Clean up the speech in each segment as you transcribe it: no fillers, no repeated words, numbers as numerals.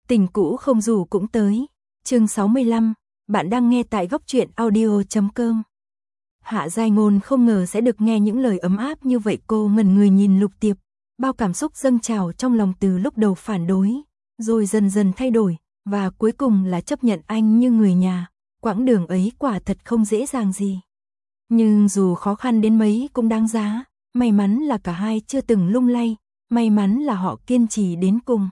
Tình cũ không dù cũng tới. Chương 65, bạn đang nghe tại góc truyện audio.com. Hạ Giai Ngôn không ngờ sẽ được nghe những lời ấm áp như vậy, cô ngẩn người nhìn Lục Tiệp, bao cảm xúc dâng trào trong lòng từ lúc đầu phản đối, rồi dần dần thay đổi, và cuối cùng là chấp nhận anh như người nhà. Quãng đường ấy quả thật không dễ dàng gì. Nhưng dù khó khăn đến mấy cũng đáng giá, may mắn là cả hai chưa từng lung lay, may mắn là họ kiên trì đến cùng.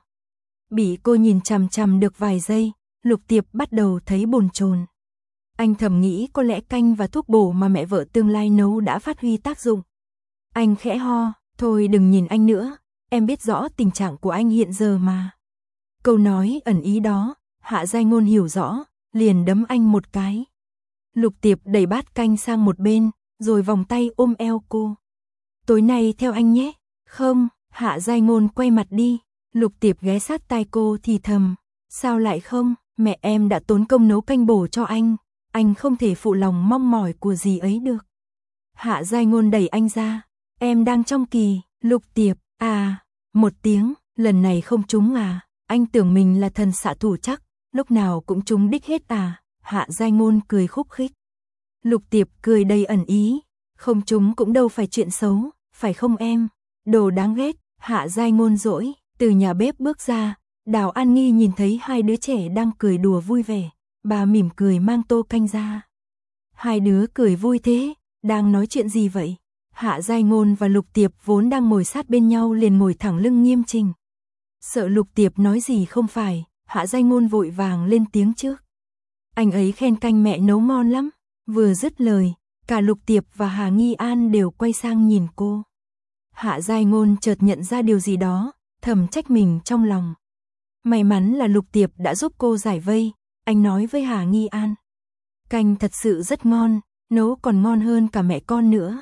Bị cô nhìn chằm chằm được vài giây, Lục Tiệp bắt đầu thấy bồn chồn. Anh thầm nghĩ có lẽ canh và thuốc bổ mà mẹ vợ tương lai nấu đã phát huy tác dụng. Anh khẽ ho, thôi đừng nhìn anh nữa, em biết rõ tình trạng của anh hiện giờ mà. Câu nói ẩn ý đó, Hạ Giai Ngôn hiểu rõ, liền đấm anh một cái. Lục Tiệp đẩy bát canh sang một bên, rồi vòng tay ôm eo cô. Tối nay theo anh nhé. Không, Hạ Giai Ngôn quay mặt đi. Lục Tiệp ghé sát tai cô thì thầm. Sao lại không, mẹ em đã tốn công nấu canh bổ cho anh không thể phụ lòng mong mỏi của dì ấy được. Hạ Giai Ngôn đẩy anh ra. Em đang trong kỳ. Lục Tiệp, một tiếng, lần này không trúng à, anh tưởng mình là thần xạ thủ chắc, lúc nào cũng trúng đích hết à. Hạ Giai Ngôn cười khúc khích. Lục Tiệp cười đầy ẩn ý. Không trúng cũng đâu phải chuyện xấu, phải không em? Đồ đáng ghét. Hạ Giai Ngôn dỗi. Từ nhà bếp bước ra, Đào An Nghi nhìn thấy hai đứa trẻ đang cười đùa vui vẻ. Bà mỉm cười mang tô canh ra. Hai đứa cười vui thế, đang nói chuyện gì vậy? Hạ Giai Ngôn và Lục Tiệp vốn đang ngồi sát bên nhau liền ngồi thẳng lưng nghiêm chỉnh. Sợ Lục Tiệp nói gì không phải, Hạ Giai Ngôn vội vàng lên tiếng trước. Anh ấy khen canh mẹ nấu ngon lắm. Vừa dứt lời, cả Lục Tiệp và Hà Nghi An đều quay sang nhìn cô. Hạ Giai Ngôn chợt nhận ra điều gì đó, thầm trách mình trong lòng. May mắn là Lục Tiệp đã giúp cô giải vây, anh nói với Hà Nghi An. Canh thật sự rất ngon, nấu còn ngon hơn cả mẹ con nữa.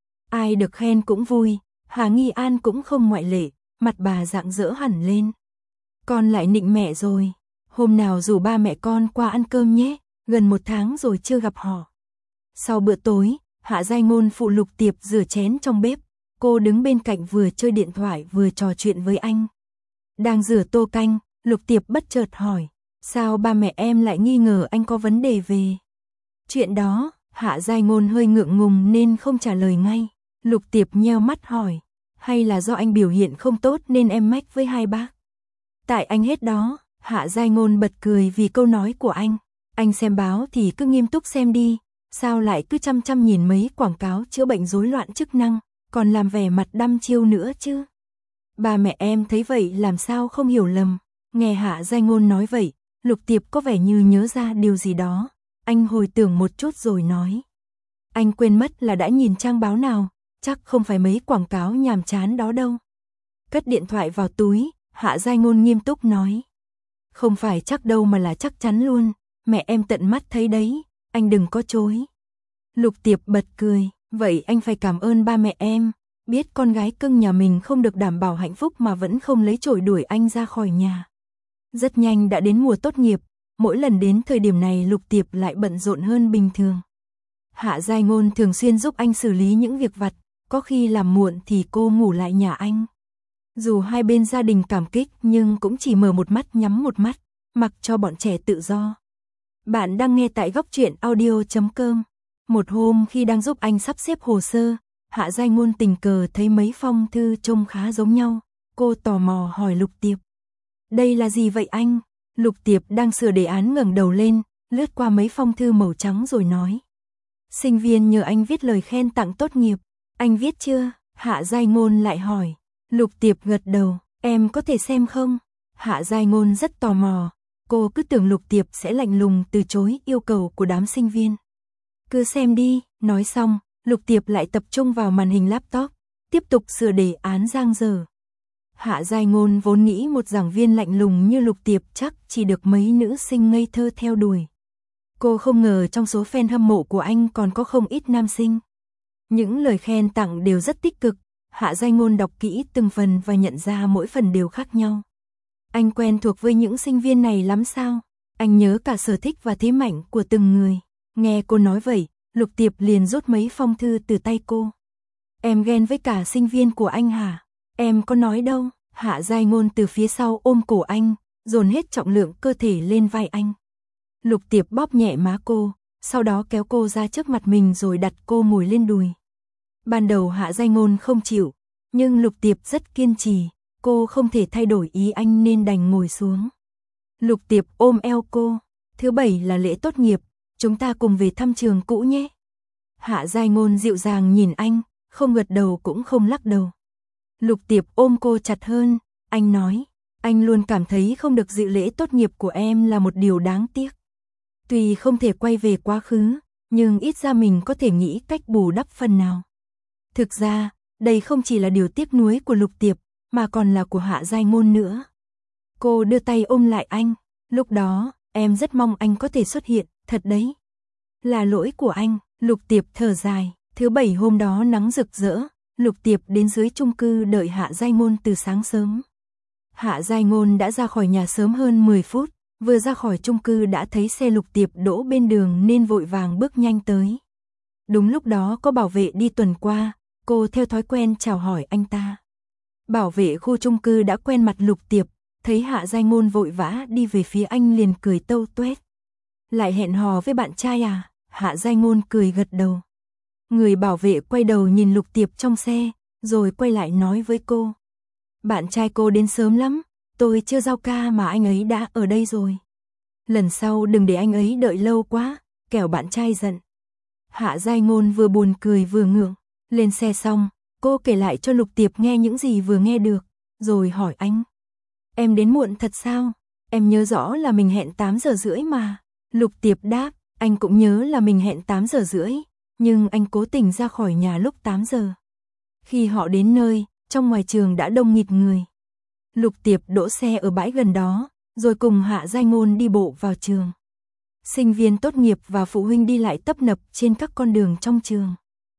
Ai được khen cũng vui, Hà Nghi An cũng không ngoại lệ, mặt bà rạng rỡ hẳn lên. Con lại nịnh mẹ rồi, hôm nào rủ ba mẹ con qua ăn cơm nhé, gần 1 tháng rồi chưa gặp họ. Sau bữa tối, Hạ Giai Ngôn phụ Lục Tiệp rửa chén trong bếp, cô đứng bên cạnh vừa chơi điện thoại vừa trò chuyện với anh. Đang rửa tô canh, Lục Tiệp bất chợt hỏi, sao ba mẹ em lại nghi ngờ anh có vấn đề về chuyện đó? Hạ Giai Ngôn hơi ngượng ngùng nên không trả lời ngay. Lục Tiệp nheo mắt hỏi, hay là do anh biểu hiện không tốt nên em mách với hai bác? Tại anh hết đó. Hạ Giai Ngôn bật cười vì câu nói của anh. Anh xem báo thì cứ nghiêm túc xem đi, sao lại cứ chăm chăm nhìn mấy quảng cáo chữa bệnh rối loạn chức năng, còn làm vẻ mặt đăm chiêu nữa chứ. Ba mẹ em thấy vậy làm sao không hiểu lầm. Nghe Hạ Giai Ngôn nói vậy, Lục Tiệp có vẻ như nhớ ra điều gì đó. Anh hồi tưởng một chút rồi nói. Anh quên mất là đã nhìn trang báo nào, chắc không phải mấy quảng cáo nhàm chán đó đâu. Cất điện thoại vào túi, Hạ Giai Ngôn nghiêm túc nói. Không phải chắc đâu mà là chắc chắn luôn, mẹ em tận mắt thấy đấy, anh đừng có chối. Lục Tiệp bật cười, vậy anh phải cảm ơn ba mẹ em, biết con gái cưng nhà mình không được đảm bảo hạnh phúc mà vẫn không lấy chổi đuổi anh ra khỏi nhà. Rất nhanh đã đến mùa tốt nghiệp, mỗi lần đến thời điểm này Lục Tiệp lại bận rộn hơn bình thường. Hạ Giai Ngôn thường xuyên giúp anh xử lý những việc vặt, có khi làm muộn thì cô ngủ lại nhà anh. Dù hai bên gia đình cảm kích nhưng cũng chỉ mở một mắt nhắm một mắt, mặc cho bọn trẻ tự do. Bạn đang nghe tại góc truyện audio.com. Một hôm khi đang giúp anh sắp xếp hồ sơ, Hạ Giai Ngôn tình cờ thấy mấy phong thư trông khá giống nhau. Cô tò mò hỏi Lục Tiệp. Đây là gì vậy anh? Lục Tiệp đang sửa đề án ngẩng đầu lên, lướt qua mấy phong thư màu trắng rồi nói. Sinh viên nhờ anh viết lời khen tặng tốt nghiệp. Anh viết chưa? Hạ Giai Ngôn lại hỏi. Lục Tiệp gật đầu. Em có thể xem không? Hạ Giai Ngôn rất tò mò. Cô cứ tưởng Lục Tiệp sẽ lạnh lùng từ chối yêu cầu của đám sinh viên. Cứ xem đi. Nói xong, Lục Tiệp lại tập trung vào màn hình laptop, tiếp tục sửa đề án giang dở. Hạ Giai Ngôn vốn nghĩ một giảng viên lạnh lùng như Lục Tiệp chắc chỉ được mấy nữ sinh ngây thơ theo đuổi. Cô không ngờ trong số fan hâm mộ của anh còn có không ít nam sinh. Những lời khen tặng đều rất tích cực, Hạ Giai Ngôn đọc kỹ từng phần và nhận ra mỗi phần đều khác nhau. Anh quen thuộc với những sinh viên này lắm sao? Anh nhớ cả sở thích và thế mạnh của từng người. Nghe cô nói vậy, Lục Tiệp liền rút mấy phong thư từ tay cô. Em ghen với cả sinh viên của anh hả? Em có nói đâu. Hạ Giai Ngôn từ phía sau ôm cổ anh, dồn hết trọng lượng cơ thể lên vai anh. Lục Tiệp bóp nhẹ má cô, sau đó kéo cô ra trước mặt mình rồi đặt cô ngồi lên đùi. Ban đầu Hạ Giai Ngôn không chịu, nhưng Lục Tiệp rất kiên trì, cô không thể thay đổi ý anh nên đành ngồi xuống. Lục Tiệp ôm eo cô, thứ bảy là lễ tốt nghiệp, chúng ta cùng về thăm trường cũ nhé. Hạ Giai Ngôn dịu dàng nhìn anh, không gật đầu cũng không lắc đầu. Lục Tiệp ôm cô chặt hơn, anh nói, anh luôn cảm thấy không được dự lễ tốt nghiệp của em là một điều đáng tiếc. Tuy không thể quay về quá khứ, nhưng ít ra mình có thể nghĩ cách bù đắp phần nào. Thực ra, đây không chỉ là điều tiếc nuối của Lục Tiệp, mà còn là của Hạ Giai Ngôn nữa. Cô đưa tay ôm lại anh, lúc đó, em rất mong anh có thể xuất hiện, thật đấy. Là lỗi của anh, Lục Tiệp thở dài, thứ bảy hôm đó nắng rực rỡ, Lục Tiệp đến dưới chung cư đợi Hạ Giai Ngôn từ sáng sớm. Hạ Giai Ngôn đã ra khỏi nhà sớm hơn 10 phút, vừa ra khỏi chung cư đã thấy xe Lục Tiệp đỗ bên đường nên vội vàng bước nhanh tới. Đúng lúc đó có bảo vệ đi tuần qua, cô theo thói quen chào hỏi anh ta. Bảo vệ khu chung cư đã quen mặt Lục Tiệp, thấy Hạ Giai Ngôn vội vã đi về phía anh liền cười tâu tuét. Lại hẹn hò với bạn trai à? Hạ Giai Ngôn cười gật đầu. Người bảo vệ quay đầu nhìn Lục Tiệp trong xe, rồi quay lại nói với cô. Bạn trai cô đến sớm lắm, tôi chưa giao ca mà anh ấy đã ở đây rồi. Lần sau đừng để anh ấy đợi lâu quá, kẻo bạn trai giận. Hạ Giai Ngôn vừa buồn cười vừa ngượng. Lên xe xong, cô kể lại cho Lục Tiệp nghe những gì vừa nghe được, rồi hỏi anh. Em đến muộn thật sao? Em nhớ rõ là mình hẹn 8 giờ rưỡi mà. Lục Tiệp đáp, anh cũng nhớ là mình hẹn 8 giờ rưỡi, nhưng anh cố tình ra khỏi nhà lúc 8 giờ. Khi họ đến nơi, trong ngoài trường đã đông nghịt người. Lục Tiệp đỗ xe ở bãi gần đó, rồi cùng Hạ Giai Ngôn đi bộ vào trường. Sinh viên tốt nghiệp và phụ huynh đi lại tấp nập trên các con đường trong trường.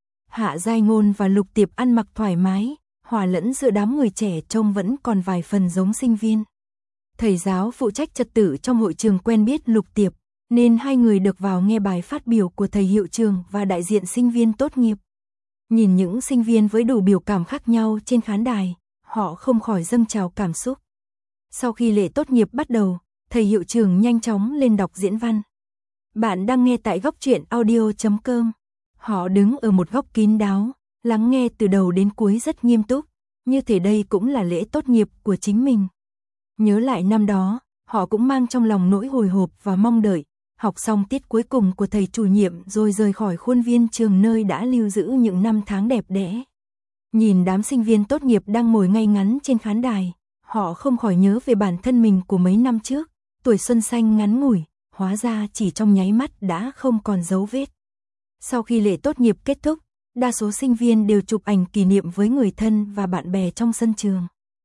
Hạ Giai Ngôn và Lục Tiệp ăn mặc thoải mái, hòa lẫn giữa đám người trẻ trông vẫn còn vài phần giống sinh viên. Thầy giáo phụ trách trật tự trong hội trường quen biết Lục Tiệp, nên hai người được vào nghe bài phát biểu của thầy hiệu trường và đại diện sinh viên tốt nghiệp. Nhìn những sinh viên với đủ biểu cảm khác nhau trên khán đài, họ không khỏi dâng trào cảm xúc. Sau khi lễ tốt nghiệp bắt đầu, thầy hiệu trường nhanh chóng lên đọc diễn văn. Bạn đang nghe tại góc truyện audio.com. Họ đứng ở một góc kín đáo, lắng nghe từ đầu đến cuối rất nghiêm túc, như thể đây cũng là lễ tốt nghiệp của chính mình. Nhớ lại năm đó, họ cũng mang trong lòng nỗi hồi hộp và mong đợi, học xong tiết cuối cùng của thầy chủ nhiệm rồi rời khỏi khuôn viên trường nơi đã lưu giữ những năm tháng đẹp đẽ. Nhìn đám sinh viên tốt nghiệp đang ngồi ngay ngắn trên khán đài, họ không khỏi nhớ về bản thân mình của mấy năm trước, tuổi xuân xanh ngắn ngủi, hóa ra chỉ trong nháy mắt đã không còn dấu vết. Sau khi lễ tốt nghiệp kết thúc, đa số sinh viên đều chụp ảnh kỷ niệm với người thân và bạn bè trong sân trường.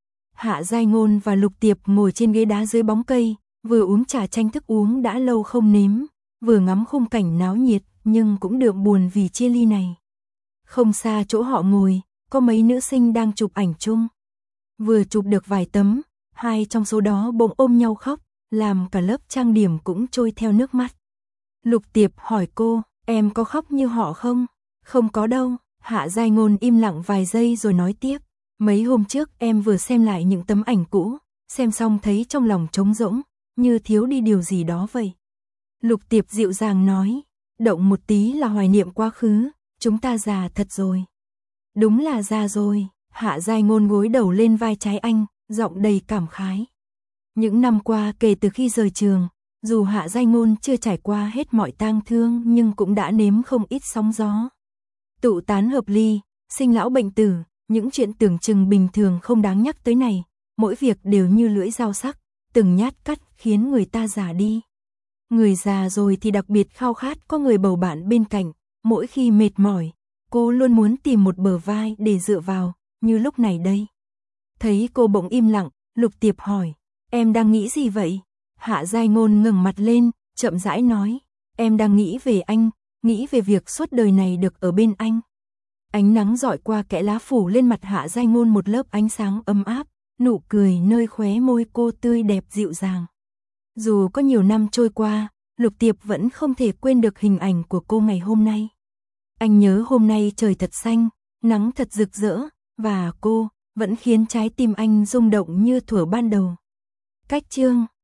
Hạ Giai Ngôn và Lục Tiệp ngồi trên ghế đá dưới bóng cây, vừa uống trà chanh thức uống đã lâu không nếm, vừa ngắm khung cảnh náo nhiệt nhưng cũng đượm buồn vì chia ly này. Không xa chỗ họ ngồi, có mấy nữ sinh đang chụp ảnh chung. Vừa chụp được vài tấm, hai trong số đó bỗng ôm nhau khóc, làm cả lớp trang điểm cũng trôi theo nước mắt. Lục Tiệp hỏi cô, em có khóc như họ không? Không có đâu, Hạ Giai Ngôn im lặng vài giây rồi nói tiếp. Mấy hôm trước em vừa xem lại những tấm ảnh cũ, xem xong thấy trong lòng trống rỗng, như thiếu đi điều gì đó vậy. Lục Tiệp dịu dàng nói, động một tí là hoài niệm quá khứ, chúng ta già thật rồi. Đúng là già rồi, Hạ Giai Ngôn gối đầu lên vai trái anh, giọng đầy cảm khái. Những năm qua kể từ khi rời trường, dù Hạ Giai Ngôn chưa trải qua hết mọi tang thương nhưng cũng đã nếm không ít sóng gió. Tụ tán hợp ly, sinh lão bệnh tử, những chuyện tưởng chừng bình thường không đáng nhắc tới này, mỗi việc đều như lưỡi dao sắc, từng nhát cắt khiến người ta già đi. Người già rồi thì đặc biệt khao khát có người bầu bạn bên cạnh, mỗi khi mệt mỏi, cô luôn muốn tìm một bờ vai để dựa vào, như lúc này đây. Thấy cô bỗng im lặng, Lục Tiệp hỏi, em đang nghĩ gì vậy? Hạ Giai Ngôn ngẩng mặt lên, chậm rãi nói, em đang nghĩ về anh, nghĩ về việc suốt đời này được ở bên anh. Ánh nắng rọi qua kẽ lá phủ lên mặt Hạ Giai Ngôn một lớp ánh sáng ấm áp, nụ cười nơi khóe môi cô tươi đẹp dịu dàng. Dù có nhiều năm trôi qua, Lục Tiệp vẫn không thể quên được hình ảnh của cô ngày hôm nay. Anh nhớ hôm nay trời thật xanh, nắng thật rực rỡ, và cô vẫn khiến trái tim anh rung động như thuở ban đầu. cách chương